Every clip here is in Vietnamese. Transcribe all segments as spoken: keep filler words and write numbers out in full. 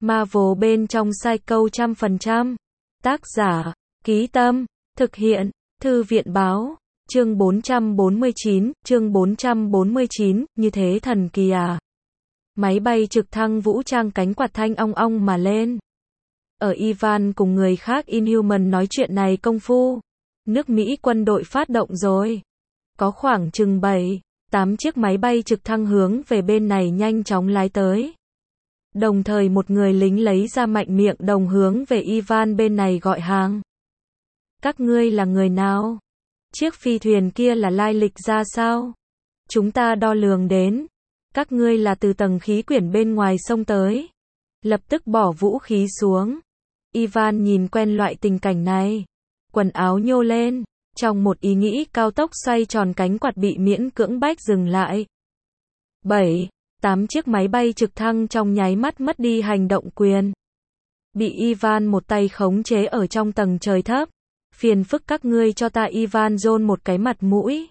Marvel bên trong Psycho trăm phần trăm. Tác giả, Ký Tâm, thực hiện, Thư viện báo, chương bốn trăm bốn mươi chín, chương bốn trăm bốn mươi chín, như thế thần kỳ à. Máy bay trực thăng vũ trang cánh quạt thanh ong ong mà lên. Ở Ivan cùng người khác Inhuman nói chuyện này công phu, nước Mỹ quân đội phát động rồi. Có khoảng chừng bảy, tám chiếc máy bay trực thăng hướng về bên này nhanh chóng lái tới. Đồng thời một người lính lấy ra mạnh miệng đồng hướng về Ivan bên này gọi hàng. Các ngươi là người nào? Chiếc phi thuyền kia là lai lịch ra sao? Chúng ta đo lường đến. Các ngươi là từ tầng khí quyển bên ngoài sông tới. Lập tức bỏ vũ khí xuống. Ivan nhìn quen loại tình cảnh này. Quần áo nhô lên. Trong một ý nghĩ cao tốc xoay tròn cánh quạt bị miễn cưỡng bách dừng lại. bảy, tám chiếc máy bay trực thăng trong nháy mắt mất đi hành động quyền. Bị Ivan một tay khống chế ở trong tầng trời thấp. Phiền phức các ngươi cho ta Ivan John một cái mặt mũi.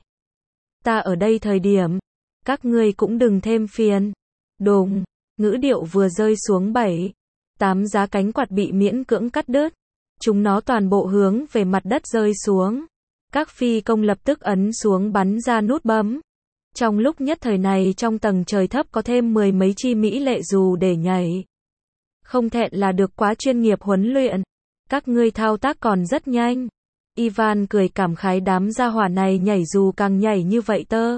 Ta ở đây thời điểm. Các ngươi cũng đừng thêm phiền. Đùng, ngữ điệu vừa rơi xuống bảy, tám giá cánh quạt bị miễn cưỡng cắt đứt. Chúng nó toàn bộ hướng về mặt đất rơi xuống. Các phi công lập tức ấn xuống bắn ra nút bấm. Trong lúc nhất thời này trong tầng trời thấp có thêm mười mấy chi mỹ lệ dù để nhảy. Không thẹn là được quá chuyên nghiệp huấn luyện. Các ngươi thao tác còn rất nhanh. Ivan cười cảm khái đám gia hỏa này nhảy dù càng nhảy như vậy tơ.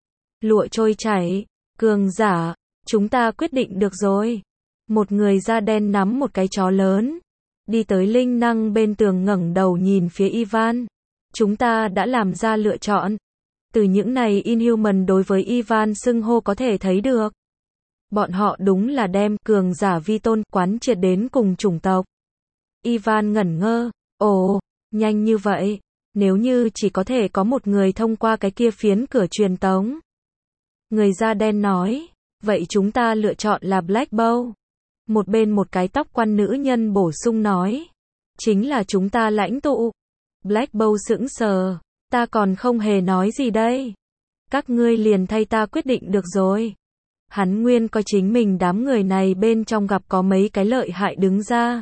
Lụa trôi chảy, cường giả, chúng ta quyết định được rồi. Một người da đen nắm một cái chó lớn. Đi tới linh năng bên tường ngẩng đầu nhìn phía Ivan. Chúng ta đã làm ra lựa chọn. Từ những này Inhuman đối với Ivan xưng hô có thể thấy được. Bọn họ đúng là đem cường giả vi tôn quán triệt đến cùng chủng tộc. Ivan ngẩn ngơ, ồ, nhanh như vậy, nếu như chỉ có thể có một người thông qua cái kia phiến cửa truyền tống. Người da đen nói, vậy chúng ta lựa chọn là Black Bow. Một bên một cái tóc quan nữ nhân bổ sung nói, chính là chúng ta lãnh tụ. Black Bow sững sờ, ta còn không hề nói gì đây. Các ngươi liền thay ta quyết định được rồi. Hắn nguyên coi chính mình đám người này bên trong gặp có mấy cái lợi hại đứng ra.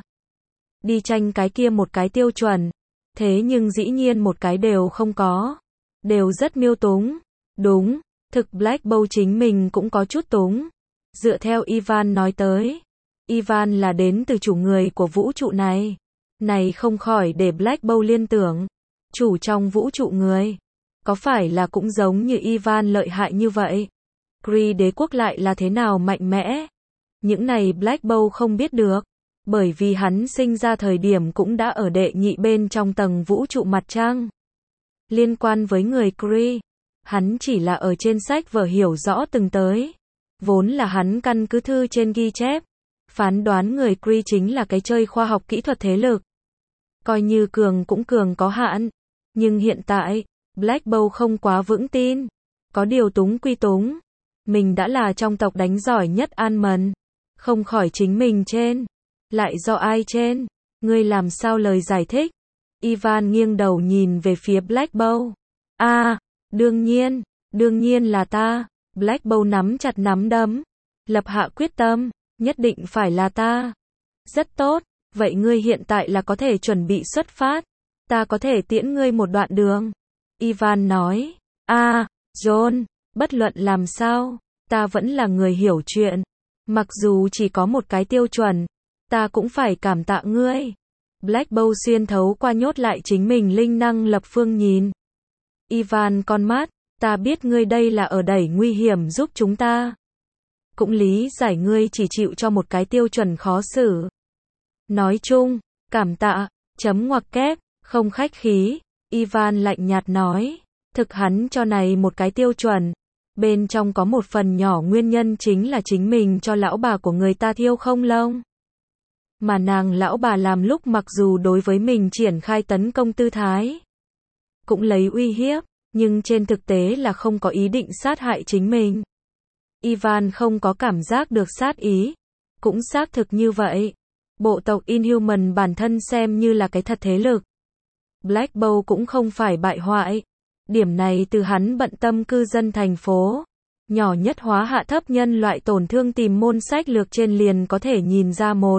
Đi tranh cái kia một cái tiêu chuẩn. Thế nhưng dĩ nhiên một cái đều không có. Đều rất miêu túng. Đúng, thực Black Bow chính mình cũng có chút túng. Dựa theo Ivan nói tới. Ivan là đến từ chủ người của vũ trụ này. Này không khỏi để Black Bow liên tưởng. Chủ trong vũ trụ người. Có phải là cũng giống như Ivan lợi hại như vậy? Kree đế quốc lại là thế nào mạnh mẽ? Những này Black Bow không biết được. Bởi vì hắn sinh ra thời điểm cũng đã ở đệ nhị bên trong tầng vũ trụ mặt trăng. Liên quan với người Kree, hắn chỉ là ở trên sách vở hiểu rõ từng tới. Vốn là hắn căn cứ thư trên ghi chép. Phán đoán người Kree chính là cái chơi khoa học kỹ thuật thế lực. Coi như cường cũng cường có hạn. Nhưng hiện tại, Black Bow không quá vững tin. Có điều túng quy túng. Mình đã là trong tộc đánh giỏi nhất An Mần. Không khỏi chính mình trên. Lại do ai trên? Ngươi làm sao lời giải thích? Ivan nghiêng đầu nhìn về phía Black Bow. À, đương nhiên, đương nhiên là ta. Black Bow nắm chặt nắm đấm. Lập hạ quyết tâm, nhất định phải là ta. Rất tốt, vậy ngươi hiện tại là có thể chuẩn bị xuất phát. Ta có thể tiễn ngươi một đoạn đường. Ivan nói. À, John, bất luận làm sao, ta vẫn là người hiểu chuyện. Mặc dù chỉ có một cái tiêu chuẩn. Ta cũng phải cảm tạ ngươi. Black Bow xuyên thấu qua nhốt lại chính mình linh năng lập phương nhìn. Ivan con mắt, ta biết ngươi đây là ở đẩy nguy hiểm giúp chúng ta. Cũng lý giải ngươi chỉ chịu cho một cái tiêu chuẩn khó xử. Nói chung, cảm tạ, chấm ngoặc kép, không khách khí. Ivan lạnh nhạt nói, thực hắn cho này một cái tiêu chuẩn. Bên trong có một phần nhỏ nguyên nhân chính là chính mình cho lão bà của người ta thiêu không lông. Mà nàng lão bà làm lúc mặc dù đối với mình triển khai tấn công tư thái. Cũng lấy uy hiếp, nhưng trên thực tế là không có ý định sát hại chính mình. Ivan không có cảm giác được sát ý. Cũng xác thực như vậy. Bộ tộc Inhuman bản thân xem như là cái thật thế lực. Black Bow cũng không phải bại hoại. Điểm này từ hắn bận tâm cư dân thành phố. Nhỏ nhất hóa hạ thấp nhân loại tổn thương tìm môn sách lược trên liền có thể nhìn ra một.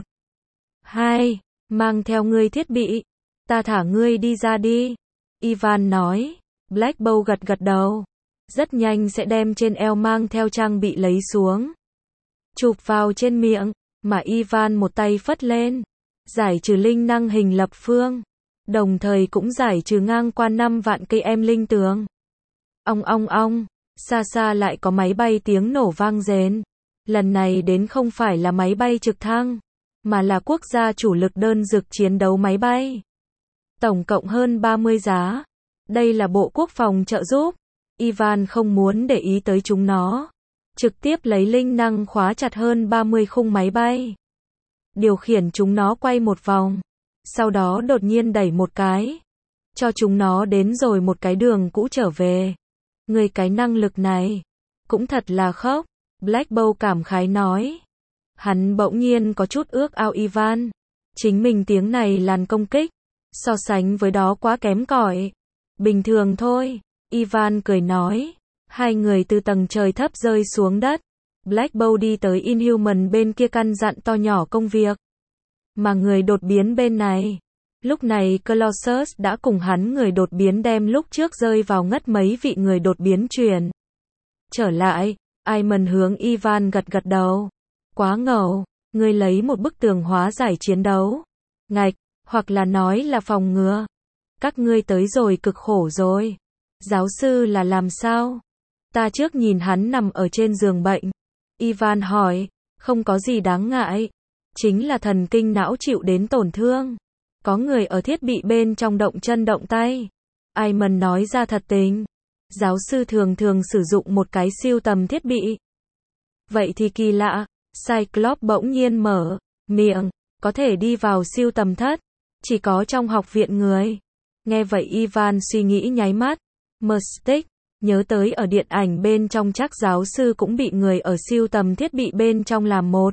Hai. Mang theo ngươi thiết bị. Ta thả ngươi đi ra đi. Ivan nói. Black Bow gật gật đầu. Rất nhanh sẽ đem trên eo mang theo trang bị lấy xuống. Chụp vào trên miệng, mà Ivan một tay phất lên. Giải trừ linh năng hình lập phương. Đồng thời cũng giải trừ ngang qua năm vạn cây em linh tường. Ong ong ong, xa xa lại có máy bay tiếng nổ vang rền. Lần này đến không phải là máy bay trực thăng, mà là quốc gia chủ lực đơn dực chiến đấu máy bay. Tổng cộng hơn ba mươi giá. Đây là Bộ Quốc phòng trợ giúp. Ivan không muốn để ý tới chúng nó. Trực tiếp lấy linh năng khóa chặt hơn ba mươi khung máy bay. Điều khiển chúng nó quay một vòng. Sau đó đột nhiên đẩy một cái. Cho chúng nó đến rồi một cái đường cũ trở về. Người cái năng lực này. Cũng thật là khốc. Black Bow cảm khái nói. Hắn bỗng nhiên có chút ước ao Ivan. Chính mình tiếng này làn công kích. So sánh với đó quá kém cỏi. Bình thường thôi. Ivan cười nói. Hai người từ tầng trời thấp rơi xuống đất. Black Bow đi tới Inhuman bên kia căn dặn to nhỏ công việc. Mà người đột biến bên này. Lúc này Colossus đã cùng hắn người đột biến đem lúc trước rơi vào ngất mấy vị người đột biến chuyển. Trở lại, Iman hướng Ivan gật gật đầu. Quá ngầu, ngươi lấy một bức tường hóa giải chiến đấu. Ngạch, hoặc là nói là phòng ngừa. Các ngươi tới rồi cực khổ rồi. Giáo sư là làm sao? Ta trước nhìn hắn nằm ở trên giường bệnh. Ivan hỏi, không có gì đáng ngại. Chính là thần kinh não chịu đến tổn thương. Có người ở thiết bị bên trong động chân động tay. Iman nói ra thật tình. Giáo sư thường thường sử dụng một cái siêu tầm thiết bị. Vậy thì kỳ lạ. Cyclops bỗng nhiên mở miệng. Có thể đi vào siêu tầm thất. Chỉ có trong học viện người. Nghe vậy Ivan suy nghĩ nháy mắt. Mystic. Nhớ tới ở điện ảnh bên trong chắc giáo sư cũng bị người ở siêu tầm thiết bị bên trong làm một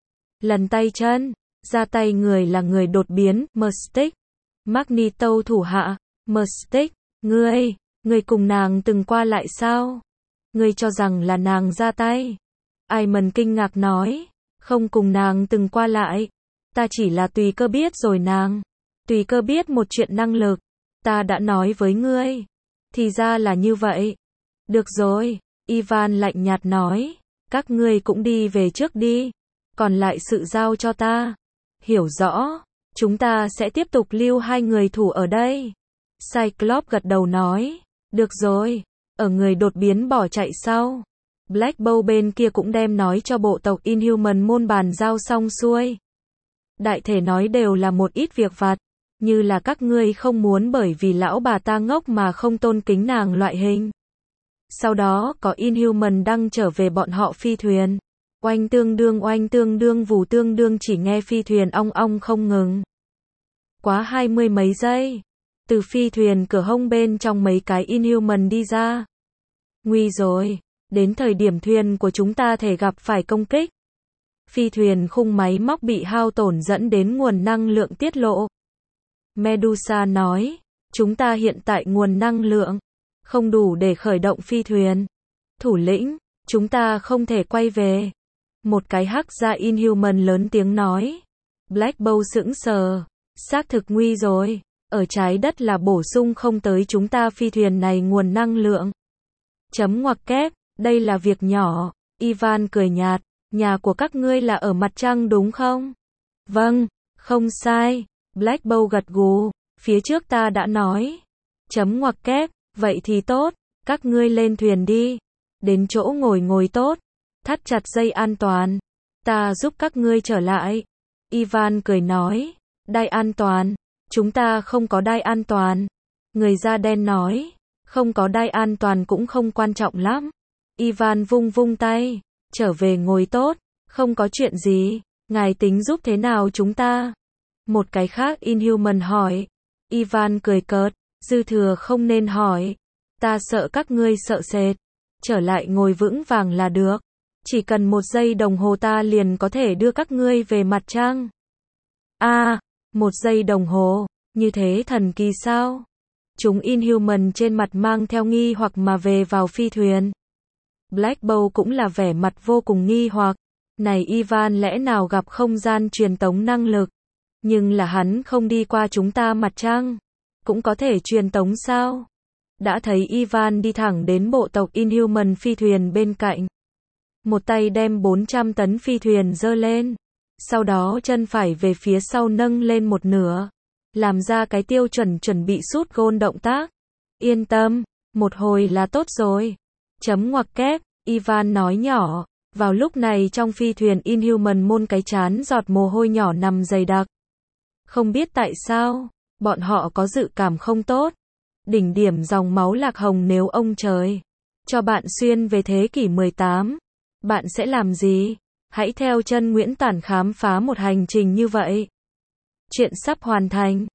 lần tay chân. Ra tay người là người đột biến, Mystic. Magneto thủ hạ, Mystic. Ngươi, ngươi cùng nàng từng qua lại sao? Ngươi cho rằng là nàng ra tay. Iman kinh ngạc nói. Không cùng nàng từng qua lại. Ta chỉ là tùy cơ biết rồi nàng. Tùy cơ biết một chuyện năng lực. Ta đã nói với ngươi. Thì ra là như vậy. Được rồi, Ivan lạnh nhạt nói. Các ngươi cũng đi về trước đi. Còn lại sự giao cho ta. Hiểu rõ, chúng ta sẽ tiếp tục lưu hai người thủ ở đây. Cyclops gật đầu nói. Được rồi, ở người đột biến bỏ chạy sau. Black Bow bên kia cũng đem nói cho bộ tộc Inhuman môn bàn giao xong xuôi. Đại thể nói đều là một ít việc vặt. Như là các ngươi không muốn bởi vì lão bà ta ngốc mà không tôn kính nàng loại hình. Sau đó có Inhuman đăng trở về bọn họ phi thuyền. Oanh tương đương oanh tương đương vù tương đương chỉ nghe phi thuyền ong ong không ngừng. Quá hai mươi mấy giây. Từ phi thuyền cửa hông bên trong mấy cái Inhuman đi ra. Nguy rồi. Đến thời điểm thuyền của chúng ta thể gặp phải công kích. Phi thuyền khung máy móc bị hao tổn dẫn đến nguồn năng lượng tiết lộ. Medusa nói. Chúng ta hiện tại nguồn năng lượng không đủ để khởi động phi thuyền. Thủ lĩnh, chúng ta không thể quay về. Một cái hắc gia Inhuman lớn tiếng nói. Black Bow sững sờ. Xác thực nguy rồi. Ở trái đất là bổ sung không tới chúng ta phi thuyền này nguồn năng lượng. Chấm ngoặc kép, đây là việc nhỏ. Ivan cười nhạt. Nhà của các ngươi là ở mặt trăng đúng không? Vâng, không sai. Black Bow gật gù. Phía trước ta đã nói. Chấm ngoặc kép, vậy thì tốt. Các ngươi lên thuyền đi. Đến chỗ ngồi ngồi tốt. Thắt chặt dây an toàn. Ta giúp các ngươi trở lại. Ivan cười nói. Đai an toàn. Chúng ta không có đai an toàn. Người da đen nói. Không có đai an toàn cũng không quan trọng lắm. Ivan vung vung tay. Trở về ngồi tốt. Không có chuyện gì. Ngài tính giúp thế nào chúng ta? Một cái khác Inhuman hỏi. Ivan cười cợt. Dư thừa không nên hỏi. Ta sợ các ngươi sợ sệt. Trở lại ngồi vững vàng là được. Chỉ cần một giây đồng hồ ta liền có thể đưa các ngươi về mặt trăng. A, à, một giây đồng hồ, như thế thần kỳ sao? Chúng Inhuman trên mặt mang theo nghi hoặc mà về vào phi thuyền. Black Bolt cũng là vẻ mặt vô cùng nghi hoặc. Này Ivan lẽ nào gặp không gian truyền tống năng lực? Nhưng là hắn không đi qua chúng ta mặt trăng. Cũng có thể truyền tống sao? Đã thấy Ivan đi thẳng đến bộ tộc Inhuman phi thuyền bên cạnh. Một tay đem bốn trăm tấn phi thuyền giơ lên. Sau đó chân phải về phía sau nâng lên một nửa. Làm ra cái tiêu chuẩn chuẩn bị sút gôn động tác. Yên tâm, một hồi là tốt rồi. Chấm ngoặc kép, Ivan nói nhỏ. Vào lúc này trong phi thuyền Inhuman môn cái chán giọt mồ hôi nhỏ nằm dày đặc. Không biết tại sao, bọn họ có dự cảm không tốt. Đỉnh điểm dòng máu lạc hồng nếu ông trời cho bạn xuyên về thế kỷ mười tám, bạn sẽ làm gì? Hãy theo chân Nguyễn Tản khám phá một hành trình như vậy. Chuyện sắp hoàn thành.